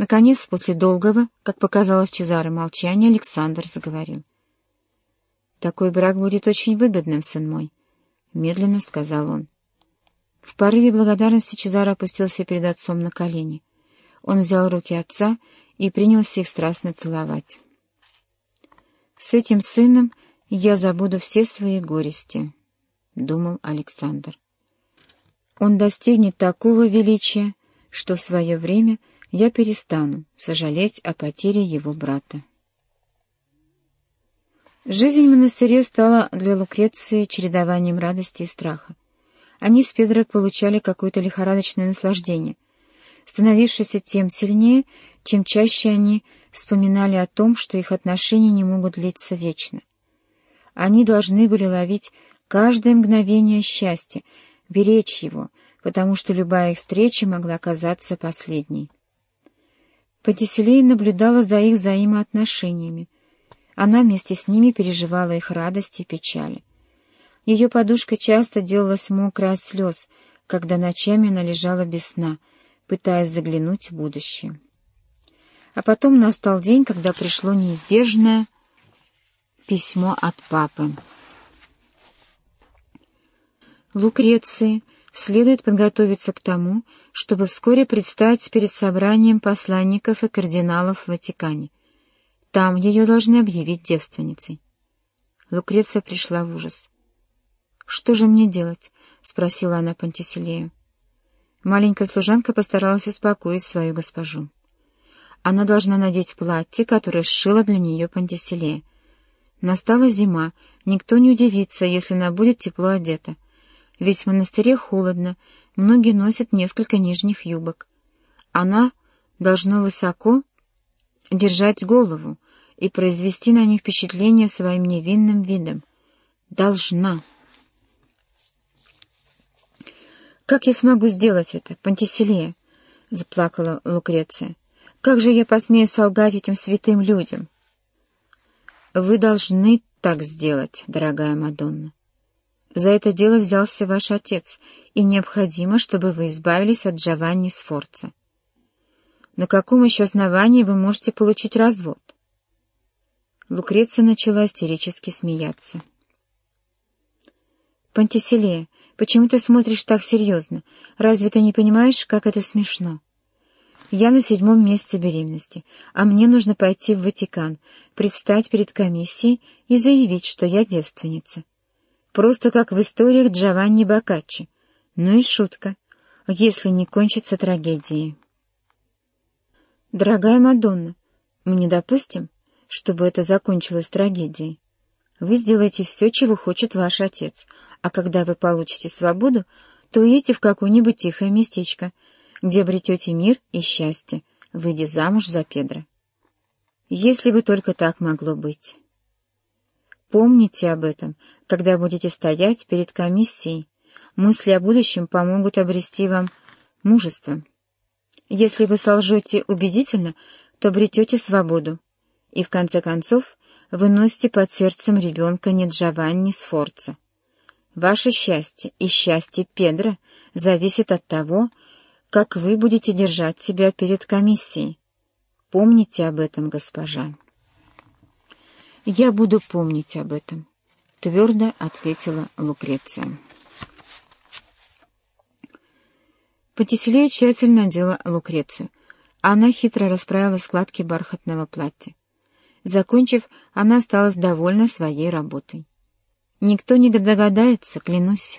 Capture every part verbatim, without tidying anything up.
Наконец, после долгого, как показалось Чезаро, молчания, Александр заговорил. «Такой брак будет очень выгодным, сын мой», — медленно сказал он. В порыве благодарности Чезаро опустился перед отцом на колени. Он взял руки отца и принялся их страстно целовать. «С этим сыном я забуду все свои горести», — думал Александр. «Он достигнет такого величия, что в свое время я перестану сожалеть о потере его брата». Жизнь в монастыре стала для Лукреции чередованием радости и страха. Они с Педро получали какое-то лихорадочное наслаждение, становившееся тем сильнее, чем чаще они вспоминали о том, что их отношения не могут длиться вечно. Они должны были ловить каждое мгновение счастья, беречь его, потому что любая их встреча могла оказаться последней. Пантиселея наблюдала за их взаимоотношениями. Она вместе с ними переживала их радость и печали. Ее подушка часто делалась мокрой от слез, когда ночами она лежала без сна, пытаясь заглянуть в будущее. А потом настал день, когда пришло неизбежное письмо от папы. Лукреции следует подготовиться к тому, чтобы вскоре предстать перед собранием посланников и кардиналов в Ватикане. Там ее должны объявить девственницей. Лукреция пришла в ужас. «Что же мне делать?» — спросила она Пантиселею. Маленькая служанка постаралась успокоить свою госпожу. Она должна надеть платье, которое сшила для нее Пантиселея. Настала зима, никто не удивится, если она будет тепло одета. Ведь в монастыре холодно, многие носят несколько нижних юбок. Она должна высоко держать голову и произвести на них впечатление своим невинным видом. Должна. «Как я смогу сделать это, Пантиселея?» — заплакала Лукреция. «Как же я посмею солгать этим святым людям?» «Вы должны так сделать, дорогая Мадонна. За это дело взялся ваш отец, и необходимо, чтобы вы избавились от Джованни Сфорца. На каком еще основании вы можете получить развод?» Лукреция начала истерически смеяться. «Пантиселея, почему ты смотришь так серьезно? Разве ты не понимаешь, как это смешно? Я на седьмом месяце беременности, а мне нужно пойти в Ватикан, предстать перед комиссией и заявить, что я девственница. Просто как в историях Джованни Боккаччи. Ну и шутка, если не кончится трагедией. Дорогая Мадонна, мы не допустим, чтобы это закончилось трагедией. Вы сделаете все, чего хочет ваш отец, а когда вы получите свободу, то уедете в какое-нибудь тихое местечко, где обретете мир и счастье, выйдя замуж за Педро. Если бы только так могло быть. Помните об этом, когда будете стоять перед комиссией. Мысли о будущем помогут обрести вам мужество. Если вы солжете убедительно, то обретете свободу, и в конце концов вы носите под сердцем ребенка не Джованни Сфорца. Ваше счастье и счастье Педро зависит от того, как вы будете держать себя перед комиссией. Помните об этом, госпожа». «Я буду помнить об этом», — твердо ответила Лукреция. Пантиселея тщательно надела Лукрецию. Она хитро расправила складки бархатного платья. Закончив, она осталась довольна своей работой. Никто не догадается, клянусь.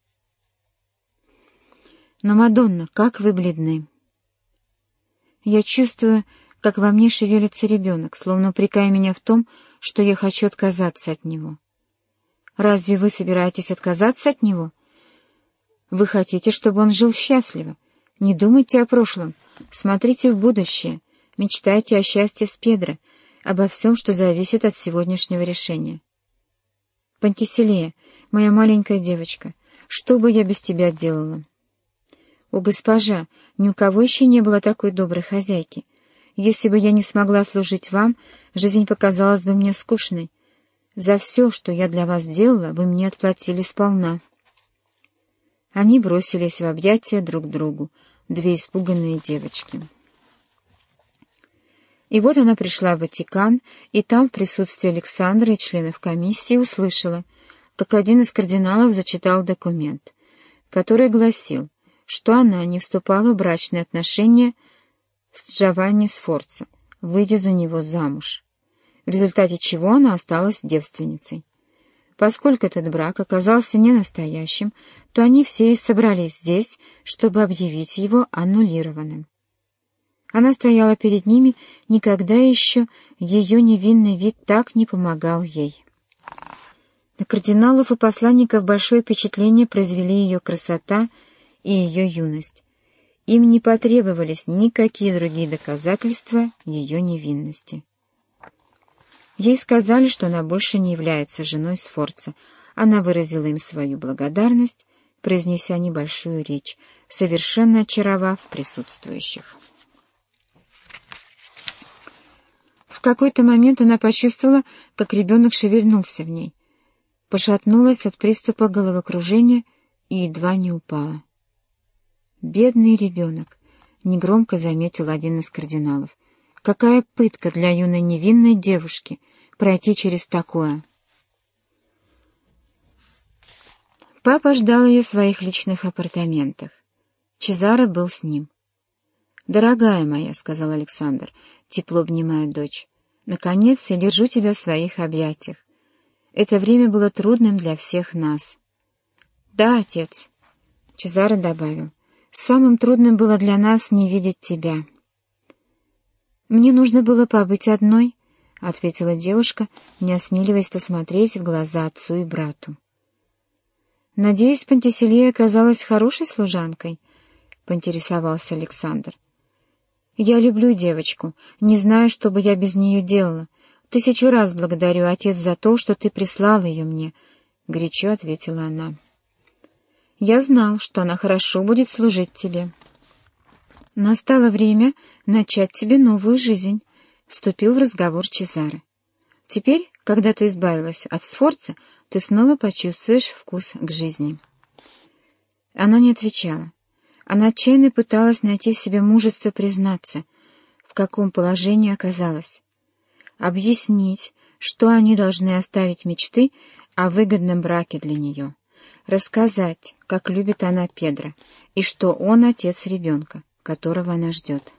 «Но, Мадонна, как вы бледны!» «Я чувствую, как во мне шевелится ребенок, словно упрекая меня в том, что я хочу отказаться от него». «Разве вы собираетесь отказаться от него? Вы хотите, чтобы он жил счастливо. Не думайте о прошлом, смотрите в будущее, мечтайте о счастье с Педро, обо всем, что зависит от сегодняшнего решения. Пантиселея, моя маленькая девочка, что бы я без тебя делала?» «О, госпожа, ни у кого еще не было такой доброй хозяйки. Если бы я не смогла служить вам, жизнь показалась бы мне скучной. За все, что я для вас сделала, вы мне отплатили сполна». Они бросились в объятия друг другу, две испуганные девочки. И вот она пришла в Ватикан, и там в присутствии Александра и членов комиссии услышала, как один из кардиналов зачитал документ, который гласил, что она не вступала в брачные отношения с Джованни Сфорца, выйдя за него замуж, в результате чего она осталась девственницей. Поскольку этот брак оказался не настоящим, то они все и собрались здесь, чтобы объявить его аннулированным. Она стояла перед ними, никогда еще ее невинный вид так не помогал ей. На кардиналов и посланников большое впечатление произвели ее красота и ее юность. Им не потребовались никакие другие доказательства ее невинности. Ей сказали, что она больше не является женой Сфорца. Она выразила им свою благодарность, произнеся небольшую речь, совершенно очаровав присутствующих. В какой-то момент она почувствовала, как ребенок шевельнулся в ней, пошатнулась от приступа головокружения и едва не упала. «Бедный ребенок», — негромко заметил один из кардиналов. «Какая пытка для юной невинной девушки пройти через такое!» Папа ждал ее в своих личных апартаментах. Чезаро был с ним. «Дорогая моя», — сказал Александр, тепло обнимая дочь, — «наконец я держу тебя в своих объятиях. Это время было трудным для всех нас». «Да, отец», — Чезаро добавил, — «самым трудным было для нас не видеть тебя». «Мне нужно было побыть одной», — ответила девушка, не осмеливаясь посмотреть в глаза отцу и брату. «Надеюсь, Пантиселия оказалась хорошей служанкой?» — поинтересовался Александр. «Я люблю девочку, не знаю, что бы я без нее делала. Тысячу раз благодарю, отец, за то, что ты прислал ее мне», — горячо ответила она. «Я знал, что она хорошо будет служить тебе». «Настало время начать тебе новую жизнь», — вступил в разговор Чезаро. «Теперь, когда ты избавилась от Сфорца, ты снова почувствуешь вкус к жизни». Она не отвечала. Она отчаянно пыталась найти в себе мужество признаться, в каком положении оказалась. Объяснить, что они должны оставить мечты о выгодном браке для нее. Рассказать, как любит она Педро, и что он отец ребенка, которого она ждет.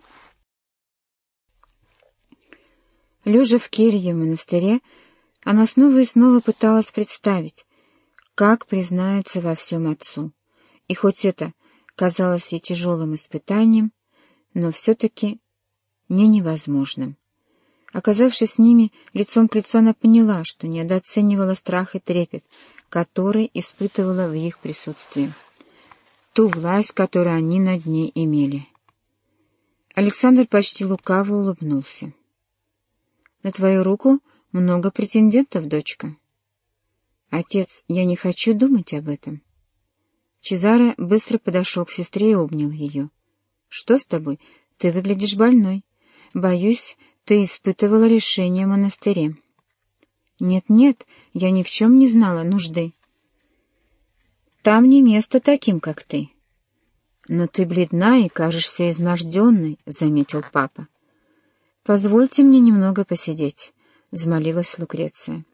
Лежа в келье в монастыре, она снова и снова пыталась представить, как признается во всем отцу. И хоть это казалось ей тяжелым испытанием, но все-таки не невозможным. Оказавшись с ними лицом к лицу, она поняла, что недооценивала страх и трепет, который испытывала в их присутствии, ту власть, которую они над ней имели. Александр почти лукаво улыбнулся. «На твою руку много претендентов, дочка». «Отец, я не хочу думать об этом». Чезаро быстро подошел к сестре и обнял ее. «Что с тобой? Ты выглядишь больной. Боюсь, ты испытывала лишение в монастыре». «Нет-нет, я ни в чем не знала нужды». «Там не место таким, как ты». «Но ты бледна и кажешься изможденной», — заметил папа. «Позвольте мне немного посидеть», — взмолилась Лукреция.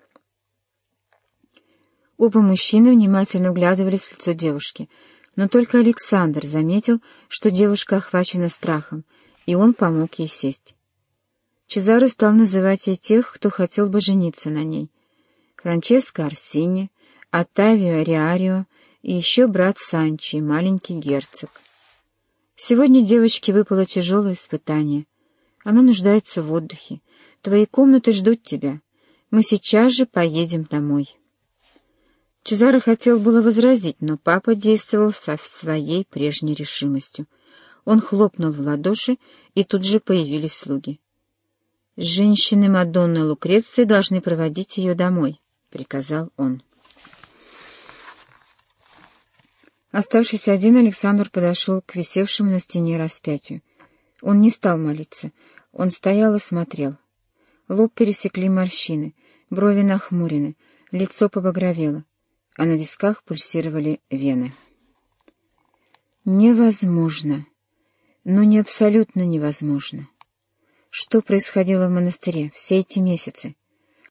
Оба мужчины внимательно вглядывались в лицо девушки, но только Александр заметил, что девушка охвачена страхом, и он помог ей сесть. Чезаро стал называть ей тех, кто хотел бы жениться на ней. Франческо Орсини, Оттавио Риарио и еще брат Санчи, маленький герцог. Сегодня девочке выпало тяжелое испытание. Она нуждается в отдыхе. Твои комнаты ждут тебя. Мы сейчас же поедем домой. Чезаро хотел было возразить, но папа действовал со своей прежней решимостью. Он хлопнул в ладоши, и тут же появились слуги. «Женщины Мадонны Лукреции должны проводить ее домой», — приказал он. Оставшись один, Александр подошел к висевшему на стене распятию. Он не стал молиться, он стоял и смотрел. Лоб пересекли морщины, брови нахмурены, лицо побагровело, а на висках пульсировали вены. Невозможно, но не абсолютно невозможно. Что происходило в монастыре все эти месяцы?